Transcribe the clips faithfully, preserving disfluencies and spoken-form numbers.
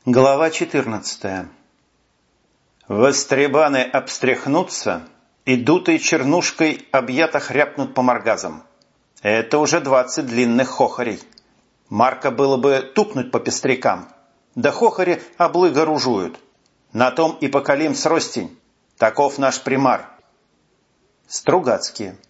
Глава четырнадцатая. Востребаны обстряхнутся, и дутой чернушкой объято хряпнут по моргазам. Это уже двадцать длинных хохорей. Марка было бы тупнуть по пестрякам. Да хохори облыга ружуют. На том и покалим сростень. Таков наш примар. Стругацкие.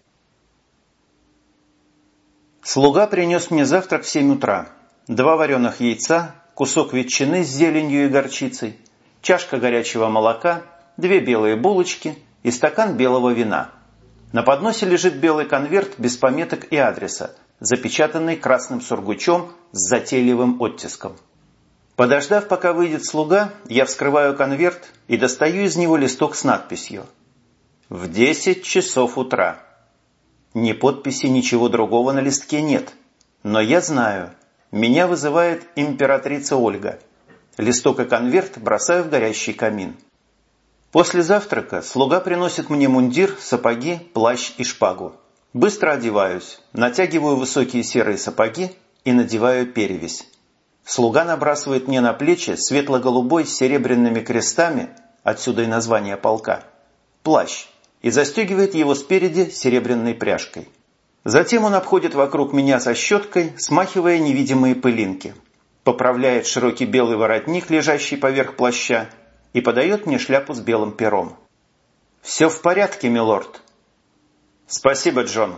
Слуга принес мне завтрак в семь утра. Два вареных яйца, кусок ветчины с зеленью и горчицей, чашка горячего молока, две белые булочки и стакан белого вина. На подносе лежит белый конверт без пометок и адреса, запечатанный красным сургучом с затейливым оттиском. Подождав, пока выйдет слуга, я вскрываю конверт и достаю из него листок с надписью «В десять часов утра». Ни подписи, ничего другого на листке нет, но я знаю, меня вызывает императрица Ольга. Листок и конверт бросаю в горящий камин. После завтрака слуга приносит мне мундир, сапоги, плащ и шпагу. Быстро одеваюсь, натягиваю высокие серые сапоги и надеваю перевязь. Слуга набрасывает мне на плечи светло-голубой с серебряными крестами, отсюда и название полка, плащ и застегивает его спереди серебряной пряжкой. Затем он обходит вокруг меня со щеткой, смахивая невидимые пылинки, поправляет широкий белый воротник, лежащий поверх плаща, и подает мне шляпу с белым пером. «Все в порядке, милорд». «Спасибо, Джон».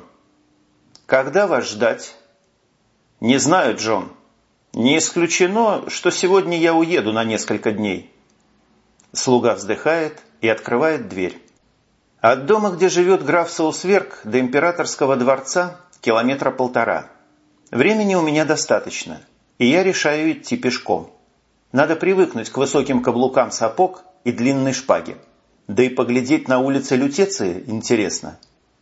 «Когда вас ждать?» «Не знаю, Джон. Не исключено, что сегодня я уеду на несколько дней». Слуга вздыхает и открывает дверь. От дома, где живет граф Саусверг, до императорского дворца километра полтора. Времени у меня достаточно, и я решаю идти пешком. Надо привыкнуть к высоким каблукам сапог и длинной шпаге. Да и поглядеть на улице Лютеции интересно.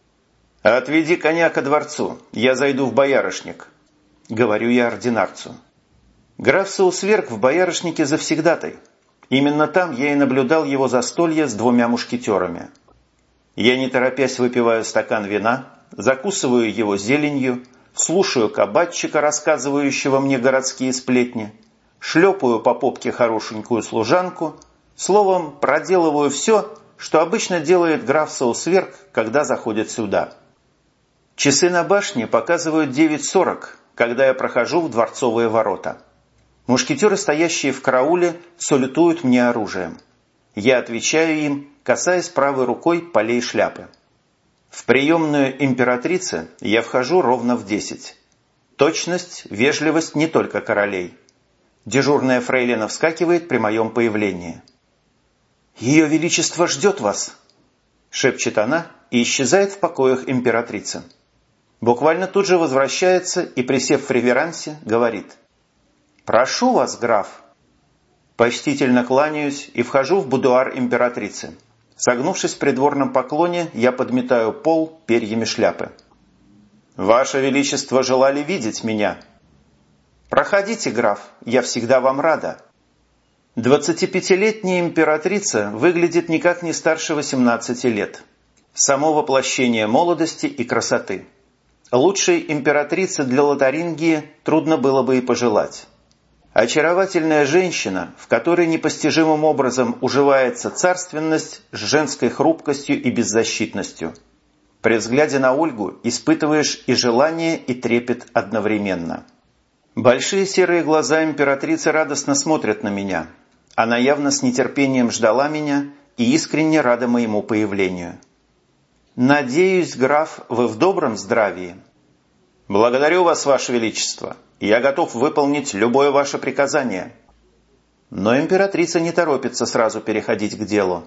«Отведи коня ко дворцу, я зайду в боярышник», — говорю я ординарцу. Граф Саусверг в боярышнике завсегдатай. Именно там я и наблюдал его застолье с двумя мушкетерами. Я, не торопясь, выпиваю стакан вина, закусываю его зеленью, слушаю кабачика, рассказывающего мне городские сплетни, шлепаю по попке хорошенькую служанку, словом, проделываю все, что обычно делает граф Саусверг, когда заходит сюда. Часы на башне показывают девять сорок, когда я прохожу в дворцовые ворота. Мушкетеры, стоящие в карауле, салютуют мне оружием. Я отвечаю им, касаясь правой рукой полей шляпы. В приемную императрицы я вхожу ровно в десять. Точность, вежливость не только королей. Дежурная фрейлина вскакивает при моем появлении. «Ее Величество ждет вас!» — шепчет она и исчезает в покоях императрицы. Буквально тут же возвращается и, присев в реверансе, говорит: «Прошу вас, граф!» Почтительно кланяюсь и вхожу в будуар императрицы. Согнувшись в придворном поклоне, я подметаю пол перьями шляпы. «Ваше Величество желали видеть меня?» «Проходите, граф, я всегда вам рада». Двадцатипятилетняя императрица выглядит никак не старше восемнадцати лет. Само воплощение молодости и красоты. Лучшей императрицы для Лотарингии трудно было бы и пожелать. Очаровательная женщина, в которой непостижимым образом уживается царственность с женской хрупкостью и беззащитностью. При взгляде на Ольгу испытываешь и желание, и трепет одновременно. Большие серые глаза императрицы радостно смотрят на меня. Она явно с нетерпением ждала меня и искренне рада моему появлению. «Надеюсь, граф, вы в добром здравии?» «Благодарю вас, Ваше Величество. Я готов выполнить любое ваше приказание». Но императрица не торопится сразу переходить к делу.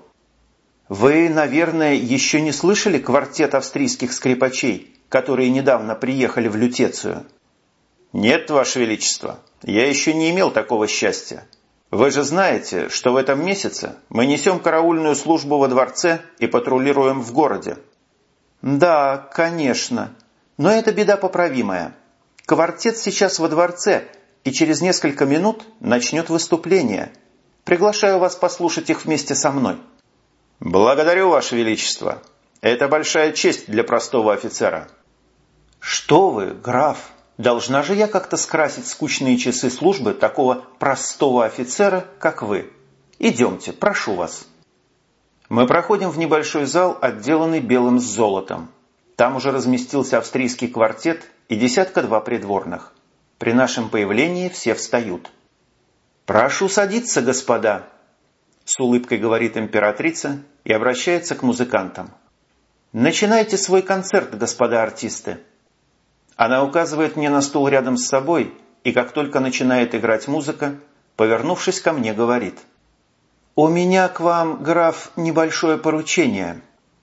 «Вы, наверное, еще не слышали квартет австрийских скрипачей, которые недавно приехали в Лютецию?» «Нет, Ваше Величество, я еще не имел такого счастья. Вы же знаете, что в этом месяце мы несем караульную службу во дворце и патрулируем в городе». «Да, конечно, но это беда поправимая. Квартет сейчас во дворце и через несколько минут начнет выступление. Приглашаю вас послушать их вместе со мной». «Благодарю, Ваше Величество. Это большая честь для простого офицера». «Что вы, граф, Должна же я как-то скрасить скучные часы службы такого простого офицера, как вы. Идемте, прошу вас». Мы проходим в небольшой зал, отделанный белым с золотом. Там уже разместился австрийский квартет и десятка-два придворных. При нашем появлении все встают. «Прошу садиться, господа», — с улыбкой говорит императрица и обращается к музыкантам. «Начинайте свой концерт, господа артисты». Она указывает мне на стул рядом с собой, и как только начинает играть музыка, повернувшись ко мне, говорит: «У меня к вам, граф, небольшое поручение».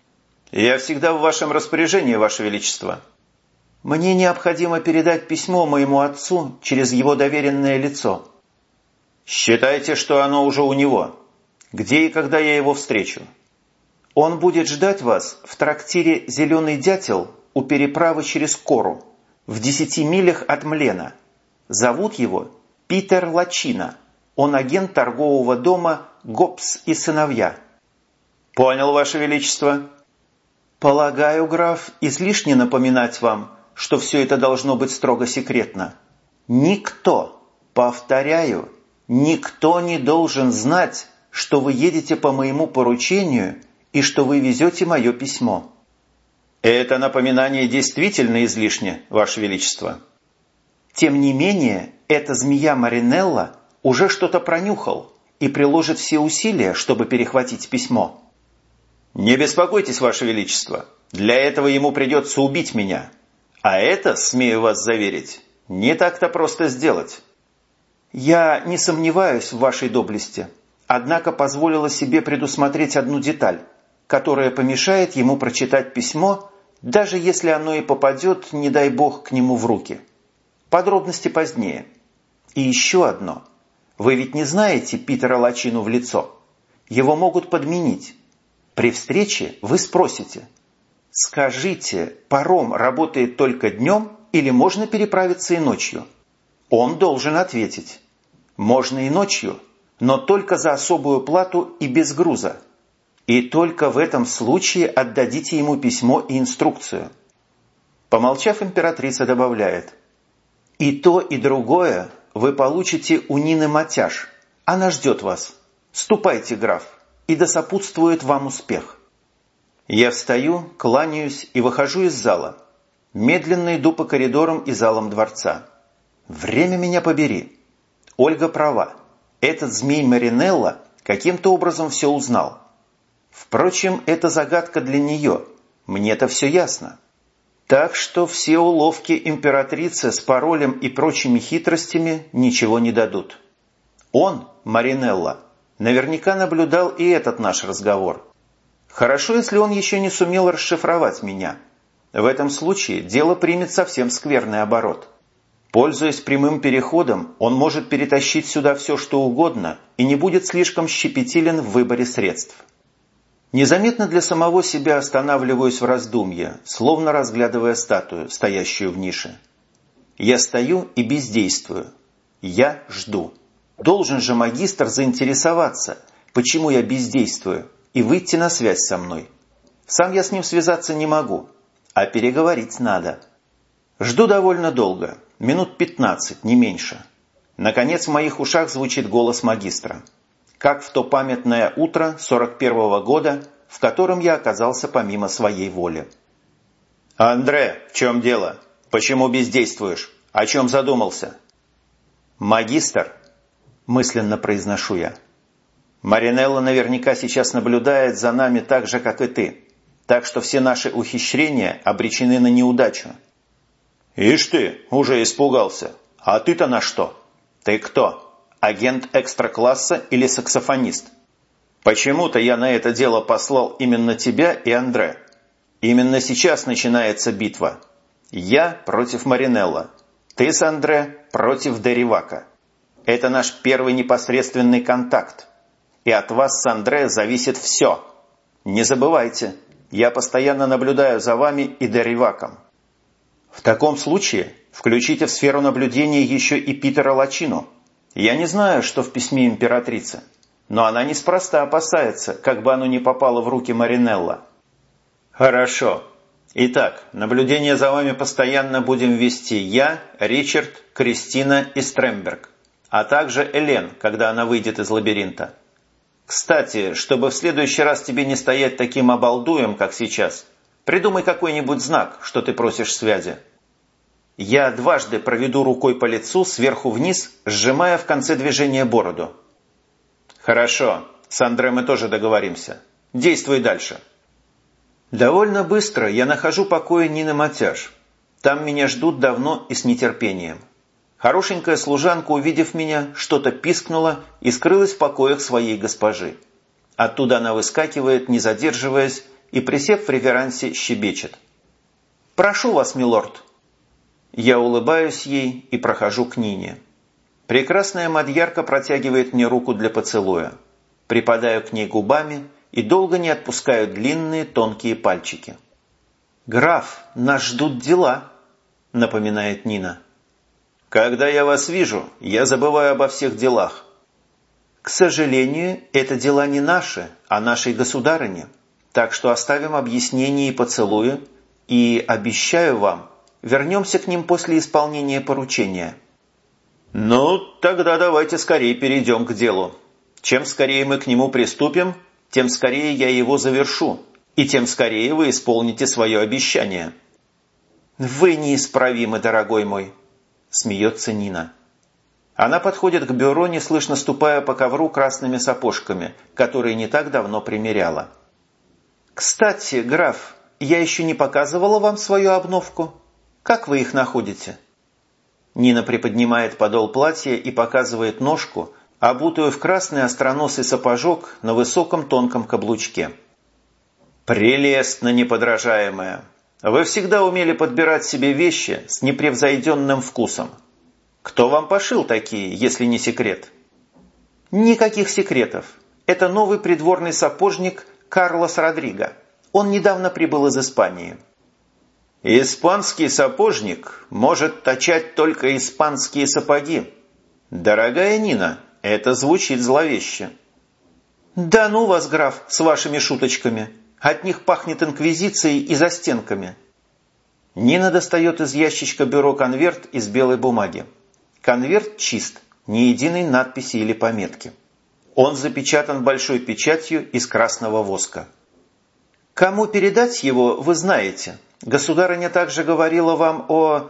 «Я всегда в вашем распоряжении, ваше величество». «Мне необходимо передать письмо моему отцу через его доверенное лицо». «Считайте, что оно уже у него. Где и когда я его встречу?» «Он будет ждать вас в трактире «Зеленый дятел» у переправы через Кору, в десяти милях от Млена. Зовут его Питер Лачино. Он агент торгового дома «Гоббс и сыновья». «Понял, ваше величество». «Полагаю, граф, излишне напоминать вам, что все это должно быть строго секретно. Никто, повторяю, никто не должен знать, что вы едете по моему поручению и что вы везете мое письмо». «Это напоминание действительно излишне, ваше величество». «Тем не менее, эта змея Маринелла уже что-то пронюхал и приложит все усилия, чтобы перехватить письмо». «Не беспокойтесь, ваше величество, для этого ему придется убить меня. А это, смею вас заверить, не так-то просто сделать». «Я не сомневаюсь в вашей доблести, однако позволила себе предусмотреть одну деталь, которая помешает ему прочитать письмо, даже если оно и попадет, не дай бог, к нему в руки. Подробности позднее. И еще одно. Вы ведь не знаете Питера Лачину в лицо. Его могут подменить. При встрече вы спросите: «Скажите, паром работает только днем или можно переправиться и ночью?» Он должен ответить: «Можно и ночью, но только за особую плату и без груза». И только в этом случае отдадите ему письмо и инструкцию. Помолчав, императрица добавляет: «И то, и другое вы получите у Нины Матяш. Она ждет вас. Ступайте, граф, и да сопутствует вам успех». Я встаю, кланяюсь и выхожу из зала. Медленно иду по коридорам и залам дворца. Время меня побери. Ольга права. Этот змей Маринелла каким-то образом все узнал. Впрочем, это загадка для нее. Мне-то все ясно. Так что все уловки императрицы с паролем и прочими хитростями ничего не дадут. Он, Маринелла, наверняка наблюдал и этот наш разговор. Хорошо, если он еще не сумел расшифровать меня. В этом случае дело примет совсем скверный оборот. Пользуясь прямым переходом, он может перетащить сюда все, что угодно, и не будет слишком щепетилен в выборе средств. Незаметно для самого себя останавливаюсь в раздумье, словно разглядывая статую, стоящую в нише. Я стою и бездействую. Я жду. Должен же магистр заинтересоваться, почему я бездействую, и выйти на связь со мной. Сам я с ним связаться не могу, а переговорить надо. Жду довольно долго, минут пятнадцать, не меньше. Наконец в моих ушах звучит голос магистра. Как в то памятное утро сорок первого года, в котором я оказался помимо своей воли. «Андре, в чем дело? Почему бездействуешь? О чем задумался?» «Магистр», – мысленно произношу я. «Маринелла наверняка сейчас наблюдает за нами так же, как и ты, так что все наши ухищрения обречены на неудачу». «Ишь ты, уже испугался. А ты-то на что? Ты кто? Агент экстра-класса или саксофонист? Почему-то я на это дело послал именно тебя и Андре. Именно сейчас начинается битва. Я против Маринелла. Ты с Андре против Деривака. Это наш первый непосредственный контакт. И от вас с Андре зависит все. Не забывайте, я постоянно наблюдаю за вами и Дериваком. В таком случае включите в сферу наблюдения еще и Питера Лачину. Я не знаю, что в письме императрицы, но она неспроста опасается, как бы оно ни попало в руки Маринелла». «Хорошо. Итак, наблюдение за вами постоянно будем вести я, Ричард, Кристина и Стремберг, а также Элен, когда она выйдет из лабиринта. Кстати, чтобы в следующий раз тебе не стоять таким обалдуем, как сейчас, придумай какой-нибудь знак, что ты просишь связи. Я дважды проведу рукой по лицу сверху вниз, сжимая в конце движения бороду. Хорошо, с Андре мы тоже договоримся. Действуй дальше. Довольно быстро я нахожу покои Нины Матяш. Там меня ждут давно и с нетерпением. Хорошенькая служанка, увидев меня, что-то пискнула и скрылась в покоях своей госпожи. Оттуда она выскакивает, не задерживаясь, и, присев в реверансе, щебечет. «Прошу вас, милорд». Я улыбаюсь ей и прохожу к Нине. Прекрасная мадьярка протягивает мне руку для поцелуя. Припадаю к ней губами и долго не отпускаю длинные тонкие пальчики. «Граф, нас ждут дела», — напоминает Нина. «Когда я вас вижу, я забываю обо всех делах». «К сожалению, это дела не наши, а нашей государыни, так что оставим объяснения и поцелуи, и, обещаю вам, вернемся к ним после исполнения поручения». «Ну, тогда давайте скорее перейдем к делу. Чем скорее мы к нему приступим, тем скорее я его завершу, и тем скорее вы исполните свое обещание». «Вы неисправимы, дорогой мой», — смеется Нина. Она подходит к бюро, неслышно ступая по ковру красными сапожками, которые не так давно примеряла. «Кстати, граф, я еще не показывала вам свою обновку. Как вы их находите?» Нина приподнимает подол платья и показывает ножку, обутую в красный остроносый сапожок на высоком тонком каблучке. «Прелестно, неподражаемая! Вы всегда умели подбирать себе вещи с непревзойденным вкусом. Кто вам пошил такие, если не секрет?» «Никаких секретов. Это новый придворный сапожник Карлос Родриго. Он недавно прибыл из Испании». «Испанский сапожник может точать только испанские сапоги. Дорогая Нина, это звучит зловеще». «Да ну вас, граф, с вашими шуточками. От них пахнет инквизицией и застенками». Нина достает из ящичка бюро конверт из белой бумаги. Конверт чист, ни единой надписи или пометки. Он запечатан большой печатью из красного воска. «Кому передать его, вы знаете. Государыня также говорила вам о...»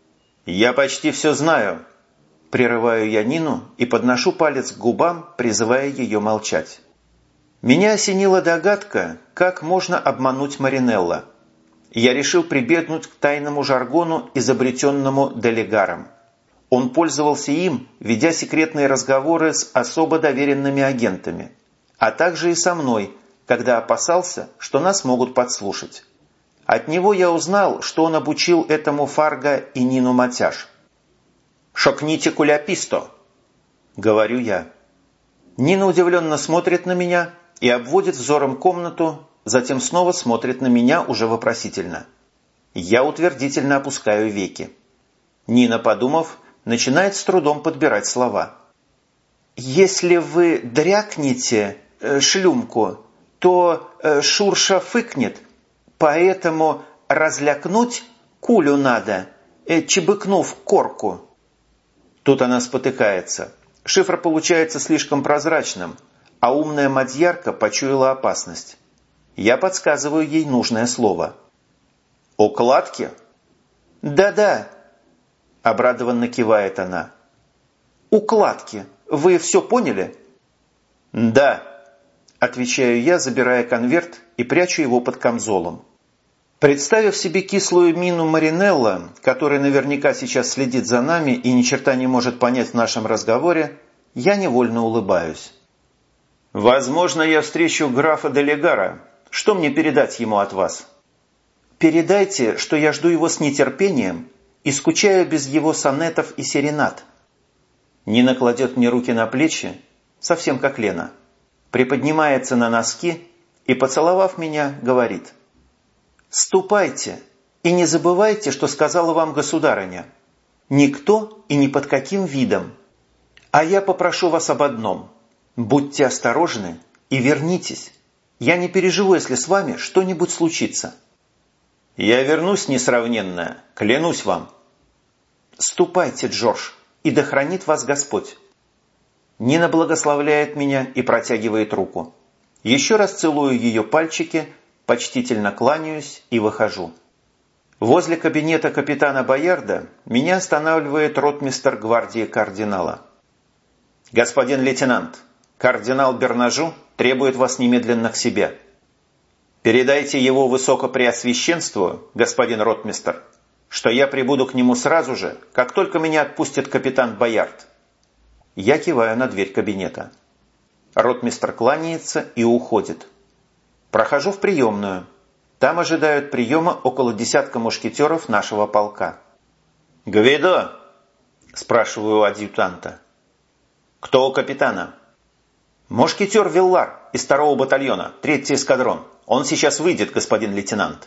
«Я почти все знаю», – прерываю я Нину и подношу палец к губам, призывая ее молчать. Меня осенила догадка, как можно обмануть Маринелло. Я решил прибегнуть к тайному жаргону, изобретенному Делегаром. Он пользовался им, ведя секретные разговоры с особо доверенными агентами, а также и со мной, когда опасался, что нас могут подслушать. От него я узнал, что он обучил этому Фарго и Нину Матяш. «Шокните куляписто», — говорю я. Нина удивленно смотрит на меня и обводит взором комнату, затем снова смотрит на меня уже вопросительно. Я утвердительно опускаю веки. Нина, подумав, начинает с трудом подбирать слова. «Если вы дрякнете э, шлюмку, то э, Шурша фыкнет, поэтому разлякнуть кулю надо, э, чебыкнув корку». Тут она спотыкается. Шифр получается слишком прозрачным, а умная мадьярка почуяла опасность. Я подсказываю ей нужное слово. «Укладки?» «Да-да», — обрадованно кивает она. «Укладки. Вы все поняли?» «Да», — отвечаю я, забирая конверт и прячу его под камзолом. Представив себе кислую мину Маринелло, который наверняка сейчас следит за нами и ни черта не может понять в нашем разговоре, я невольно улыбаюсь. «Возможно, я встречу графа Делегара. Что мне передать ему от вас?» «Передайте, что я жду его с нетерпением и скучаю без его сонетов и серенад». Нина кладет мне руки на плечи, совсем как Лена, приподнимается на носки и, поцеловав меня, говорит: «Ступайте и не забывайте, что сказала вам государыня. Никто и ни под каким видом. А я попрошу вас об одном. Будьте осторожны и вернитесь. Я не переживу, если с вами что-нибудь случится». «Я вернусь, несравненная, клянусь вам». «Ступайте, Джордж, и да хранит вас Господь». Нина благословляет меня и протягивает руку. Еще раз целую ее пальчики, почтительно кланяюсь и выхожу. Возле кабинета капитана Боярда меня останавливает ротмистр гвардии кардинала. «Господин лейтенант, кардинал Бернажу требует вас немедленно к себе. Передайте его высокопреосвященству, господин ротмистр, что я прибуду к нему сразу же, как только меня отпустит капитан Боярд». Я киваю на дверь кабинета. Ротмистр кланяется и уходит. Прохожу в приемную. Там ожидают приема около десятка мушкетеров нашего полка. «Гвидо?» – спрашиваю у адъютанта. «Кто у капитана?» «Мушкетер Виллар из второго батальона, третий эскадрон. Он сейчас выйдет, господин лейтенант».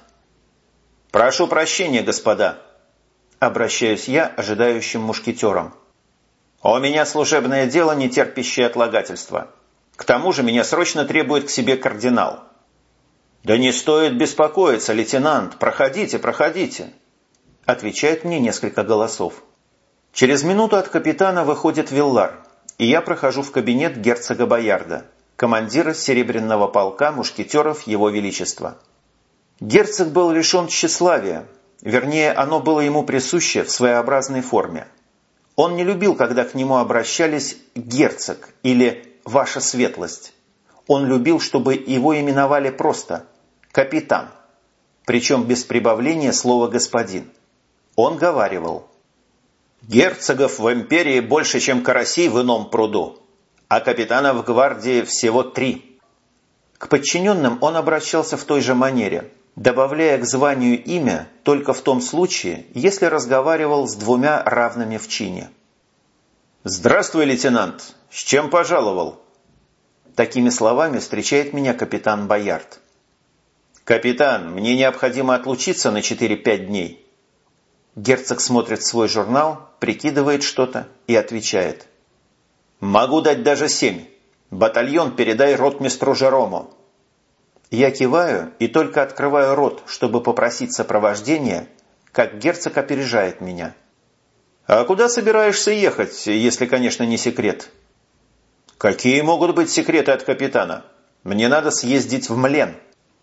«Прошу прощения, господа», – обращаюсь я ожидающим мушкетерам. «У меня служебное дело, не терпящее отлагательства. К тому же меня срочно требует к себе кардинал». «Да не стоит беспокоиться, лейтенант, проходите, проходите», – отвечает мне несколько голосов. Через минуту от капитана выходит Виллар, и я прохожу в кабинет герцога Боярда, командира Серебряного полка мушкетеров Его Величества. Герцог был лишен тщеславия, вернее, оно было ему присуще в своеобразной форме. Он не любил, когда к нему обращались «герцог» или «ваша светлость». Он любил, чтобы его именовали просто «капитан», причем без прибавления слова «господин». Он говаривал: «Герцогов в империи больше, чем карасей в ином пруду, а капитанов гвардии всего три». К подчиненным он обращался в той же манере, добавляя к званию имя только в том случае, если разговаривал с двумя равными в чине. «Здравствуй, лейтенант! С чем пожаловал?» Такими словами встречает меня капитан Боярд. «Капитан, мне необходимо отлучиться на четыре-пять дней». Герцог смотрит свой журнал, прикидывает что-то и отвечает: «Могу дать даже семь. Батальон передай ротмистру Жерому». Я киваю и только открываю рот, чтобы попросить сопровождения, как герцог опережает меня. «А куда собираешься ехать, если, конечно, не секрет?» «Какие могут быть секреты от капитана? Мне надо съездить в Млен».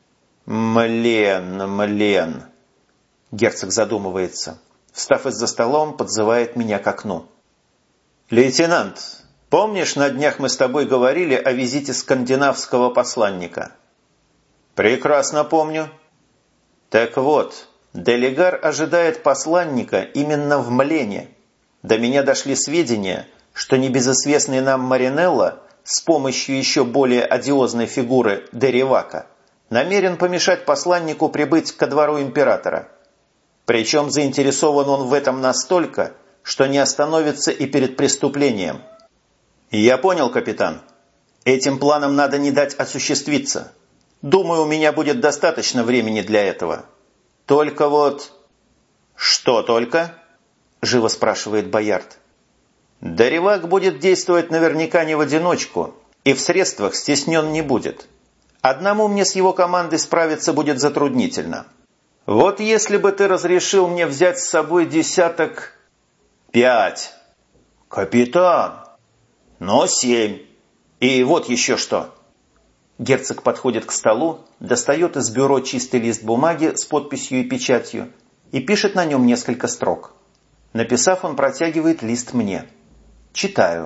«Млен, Млен...» Герцог задумывается. Встав из-за стола, он подзывает меня к окну. «Лейтенант, помнишь, на днях мы с тобой говорили о визите скандинавского посланника?» «Прекрасно помню». «Так вот, Делегар ожидает посланника именно в Млене. До меня дошли сведения, что небезызвестный нам Маринелло с помощью еще более одиозной фигуры Деривака намерен помешать посланнику прибыть ко двору императора. Причем заинтересован он в этом настолько, что не остановится и перед преступлением». «Я понял, капитан. Этим планам надо не дать осуществиться. Думаю, у меня будет достаточно времени для этого. Только вот...» «Что только?» – живо спрашивает Боярд. «Деривак будет действовать наверняка не в одиночку и в средствах стеснен не будет. Одному мне с его командой справиться будет затруднительно. Вот если бы ты разрешил мне взять с собой десяток...» «Пять». «Капитан!» «Но семь. И вот еще что». Герцог подходит к столу, достает из бюро чистый лист бумаги с подписью и печатью и пишет на нем несколько строк. Написав, он протягивает лист мне. Читаю.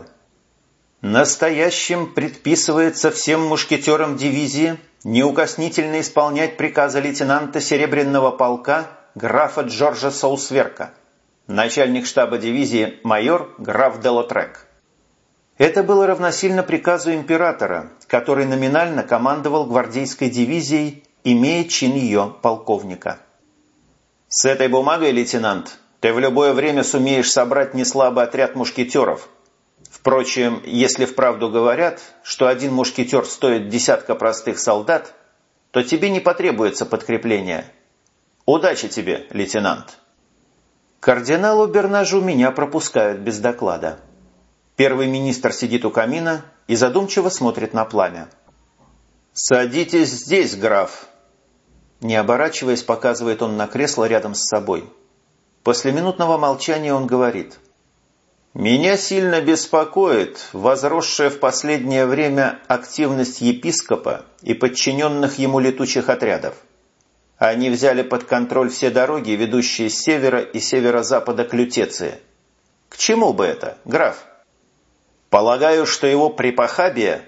«Настоящим предписывается всем мушкетерам дивизии неукоснительно исполнять приказы лейтенанта Серебряного полка графа Джорджа Соусверка, начальник штаба дивизии майор граф де Лотрек». Это было равносильно приказу императора, который номинально командовал гвардейской дивизией, имея чин ее полковника. «С этой бумагой, лейтенант, ты в любое время сумеешь собрать неслабый отряд мушкетеров. Впрочем, если вправду говорят, что один мушкетер стоит десятка простых солдат, то тебе не потребуется подкрепление. Удачи тебе, лейтенант». Кардиналу Бернажу меня пропускают без доклада. Первый министр сидит у камина и задумчиво смотрит на пламя. «Садитесь здесь, граф». Не оборачиваясь, показывает он на кресло рядом с собой. После минутного молчания он говорит: «Меня сильно беспокоит возросшая в последнее время активность епископа и подчиненных ему летучих отрядов. Они взяли под контроль все дороги, ведущие с севера и северо-запада к Лютеции. К чему бы это, граф? Полагаю, что его препохабие...»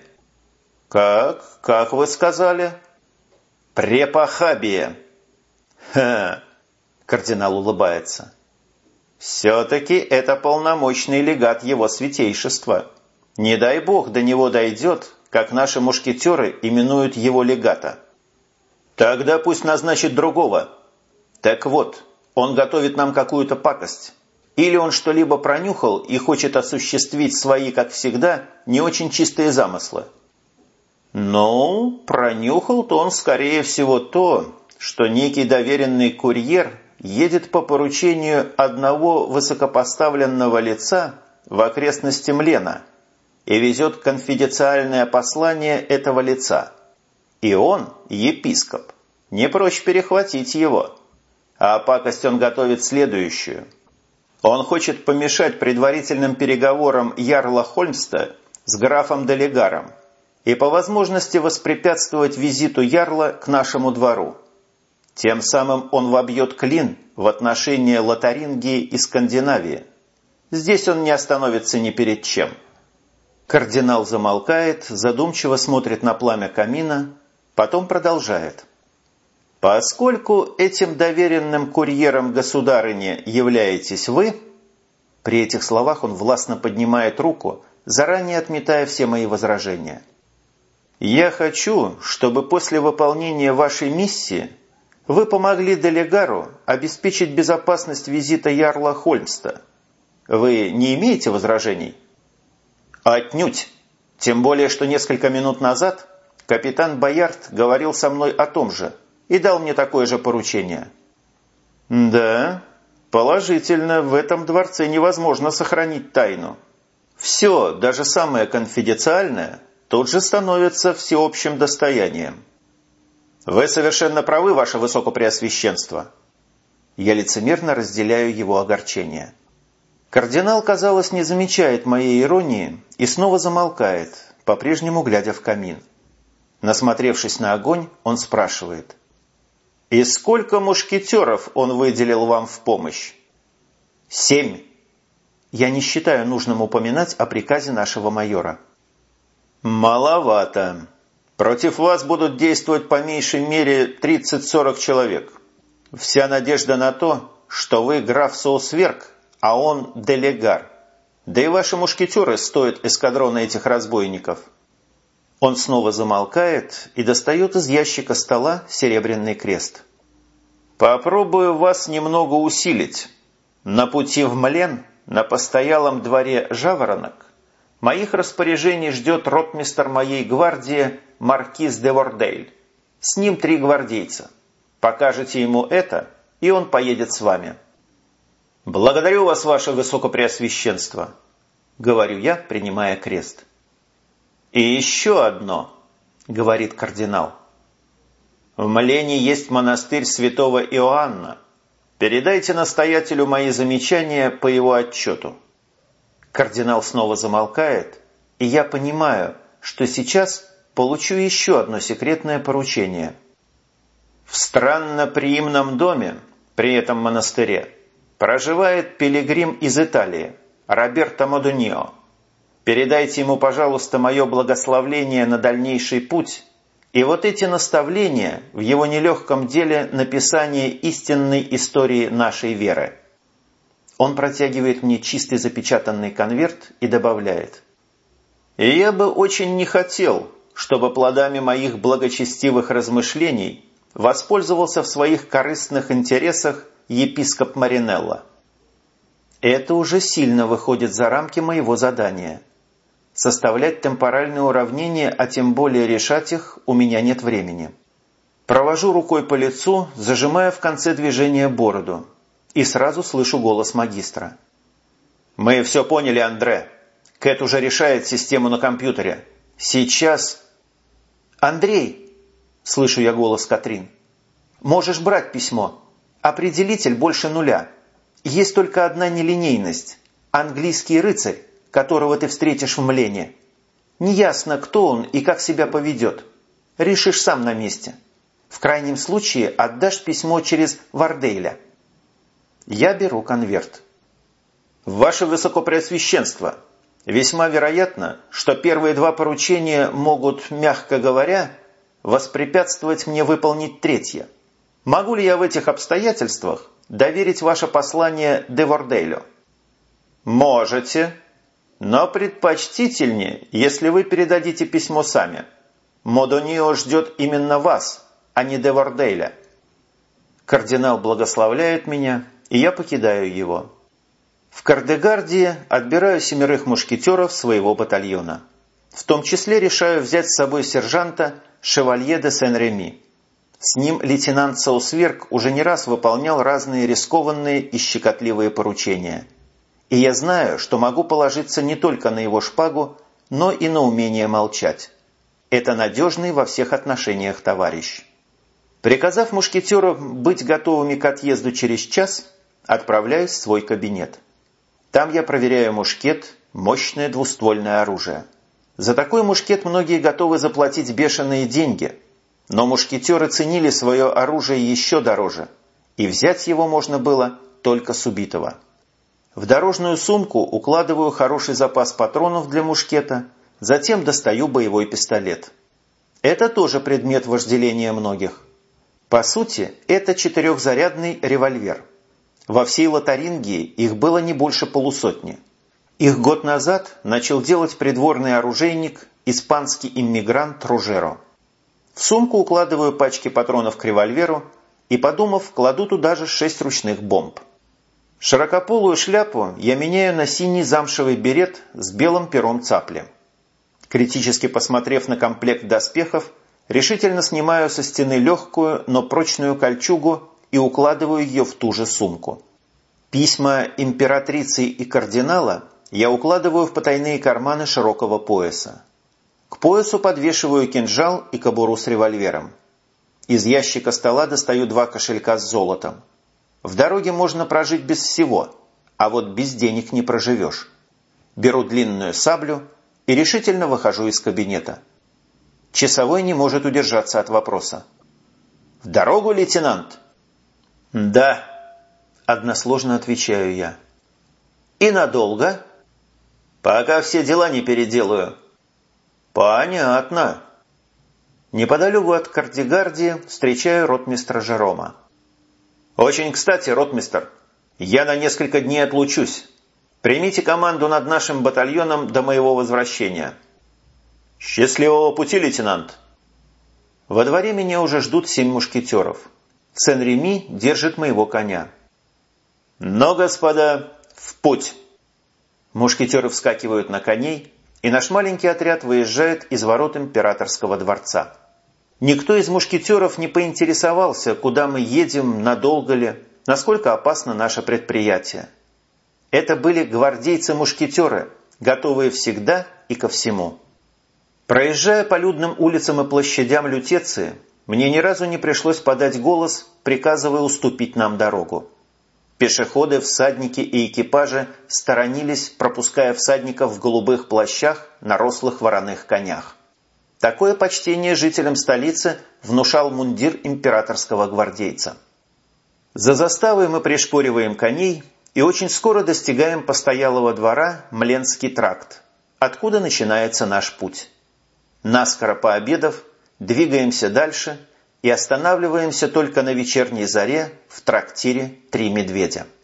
«Как? Как вы сказали?» «Препохабие». «Ха!» — кардинал улыбается. «Все-таки это полномочный легат его святейшества. Не дай бог до него дойдет, как наши мушкетеры именуют его легата. Тогда пусть назначит другого. Так вот, он готовит нам какую-то пакость. Или он что-либо пронюхал и хочет осуществить свои, как всегда, не очень чистые замыслы. Ну, пронюхал-то он, скорее всего, то, что некий доверенный курьер едет по поручению одного высокопоставленного лица в окрестности Млена и везет конфиденциальное послание этого лица. И он, епископ, не прочь перехватить его. А пакость он готовит следующую. Он хочет помешать предварительным переговорам ярла Хольмста с графом Делегаром и по возможности воспрепятствовать визиту ярла к нашему двору. Тем самым он вобьет клин в отношении Лотарингии и Скандинавии. Здесь он не остановится ни перед чем. Кардинал замолкает, задумчиво смотрит на пламя камина, потом продолжает. «Поскольку этим доверенным курьером государыни являетесь вы...» При этих словах он властно поднимает руку, заранее отметая все мои возражения. «Я хочу, чтобы после выполнения вашей миссии вы помогли Делегару обеспечить безопасность визита ярла Хольмста. Вы не имеете возражений?» «Отнюдь. Тем более, что несколько минут назад капитан Боярд говорил со мной о том же и дал мне такое же поручение». «Да, положительно, в этом дворце невозможно сохранить тайну. Все, даже самое конфиденциальное, тут же становится всеобщим достоянием». «Вы совершенно правы, ваше высокопреосвященство». Я лицемерно разделяю его огорчение. Кардинал, казалось, не замечает моей иронии и снова замолкает, по-прежнему глядя в камин. Насмотревшись на огонь, он спрашивает: «И сколько мушкетеров он выделил вам в помощь?» «Семь». Я не считаю нужным упоминать о приказе нашего майора. «Маловато. Против вас будут действовать по меньшей мере тридцать-сорок человек. Вся надежда на то, что вы граф Соусверг, а он Делегар. Да и ваши мушкетеры стоят эскадрона этих разбойников». Он снова замолкает и достает из ящика стола серебряный крест. «Попробую вас немного усилить. На пути в Млен, на постоялом дворе Жаворонок, моих распоряжений ждет ротмистр моей гвардии маркиз де Вордель. С ним три гвардейца. Покажете ему это, и он поедет с вами». «Благодарю вас, ваше высокопреосвященство», — говорю я, принимая крест. «И еще одно», — говорит кардинал. «В Млене есть монастырь святого Иоанна. Передайте настоятелю мои замечания по его отчету». Кардинал снова замолкает, и я понимаю, что сейчас получу еще одно секретное поручение. В странноприимном доме, при этом монастыре, проживает пилигрим из Италии, Роберто Модунио. Передайте ему, пожалуйста, мое благословление на дальнейший путь и вот эти наставления в его нелегком деле написания истинной истории нашей веры. Он протягивает мне чистый запечатанный конверт и добавляет: «И я бы очень не хотел, чтобы плодами моих благочестивых размышлений воспользовался в своих корыстных интересах епископ Маринелло». Это уже сильно выходит за рамки моего задания. Составлять темпоральные уравнения, а тем более решать их, у меня нет времени. Провожу рукой по лицу, зажимая в конце движения бороду, и сразу слышу голос магистра. «Мы все поняли, Андре. Кэт уже решает систему на компьютере. Сейчас...» «Андрей!» — слышу я голос Катрин. Можешь брать письмо. Определитель больше нуля. Есть только одна нелинейность. Английский рыцарь, которого ты встретишь в Млене. Неясно, кто он и как себя поведет. Решишь сам на месте. В крайнем случае отдашь письмо через Вардейля. Я беру конверт. Ваше Высокопреосвященство, весьма вероятно, что первые два поручения могут, мягко говоря, воспрепятствовать мне выполнить третье. Могу ли я в этих обстоятельствах доверить ваше послание де Вардейлю? Можете, но предпочтительнее, если вы передадите письмо сами. Модонио ждет именно вас, а не де Вардейля. Кардинал благословляет меня, и я покидаю его. В Кардегардии отбираю семерых мушкетеров своего батальона. В том числе решаю взять с собой сержанта Шевалье де Сен-Реми. С ним лейтенант Саусверк уже не раз выполнял разные рискованные и щекотливые поручения. И я знаю, что могу положиться не только на его шпагу, но и на умение молчать. Это надежный во всех отношениях товарищ. Приказав мушкетерам быть готовыми к отъезду через час, отправляюсь в свой кабинет. Там я проверяю мушкет, мощное двуствольное оружие. За такой мушкет многие готовы заплатить бешеные деньги, но мушкетеры ценили свое оружие еще дороже, и взять его можно было только с убитого. В дорожную сумку укладываю хороший запас патронов для мушкета, затем достаю боевой пистолет. Это тоже предмет вожделения многих. По сути, это четырехзарядный револьвер. Во всей Лотарингии их было не больше полусотни. Их год назад начал делать придворный оружейник, испанский иммигрант Ружеро. В сумку укладываю пачки патронов к револьверу и, подумав, кладу туда же шесть ручных бомб. Широкополую шляпу я меняю на синий замшевый берет с белым пером цапли. Критически посмотрев на комплект доспехов, решительно снимаю со стены легкую, но прочную кольчугу и укладываю ее в ту же сумку. Письма императрицы и кардинала я укладываю в потайные карманы широкого пояса. К поясу подвешиваю кинжал и кобуру с револьвером. Из ящика стола достаю два кошелька с золотом. В дороге можно прожить без всего, а вот без денег не проживешь. Беру длинную саблю и решительно выхожу из кабинета. Часовой не может удержаться от вопроса. «В дорогу, лейтенант?» «Да», – односложно отвечаю я. «И надолго?» «Пока все дела не переделаю». «Понятно». Неподалеку от Кардегардии встречаю ротмистра Жерома. «Очень кстати, ротмистр, я на несколько дней отлучусь. Примите команду над нашим батальоном до моего возвращения». «Счастливого пути, лейтенант!» Во дворе меня уже ждут семь мушкетеров. Сен-Реми держит моего коня. «Но, господа, в путь!» Мушкетеры вскакивают на коней, и наш маленький отряд выезжает из ворот императорского дворца. Никто из мушкетеров не поинтересовался, куда мы едем, надолго ли, насколько опасно наше предприятие. Это были гвардейцы-мушкетеры, готовые всегда и ко всему. Проезжая по людным улицам и площадям Лютеции, мне ни разу не пришлось подать голос, приказывая уступить нам дорогу. Пешеходы, всадники и экипажи сторонились, пропуская всадников в голубых плащах на рослых вороных конях. Такое почтение жителям столицы внушал мундир императорского гвардейца. За заставой мы пришпориваем коней и очень скоро достигаем постоялого двора Мленский тракт, откуда начинается наш путь. Наскоро пообедав, двигаемся дальше и останавливаемся только на вечерней заре в трактире «Три медведя».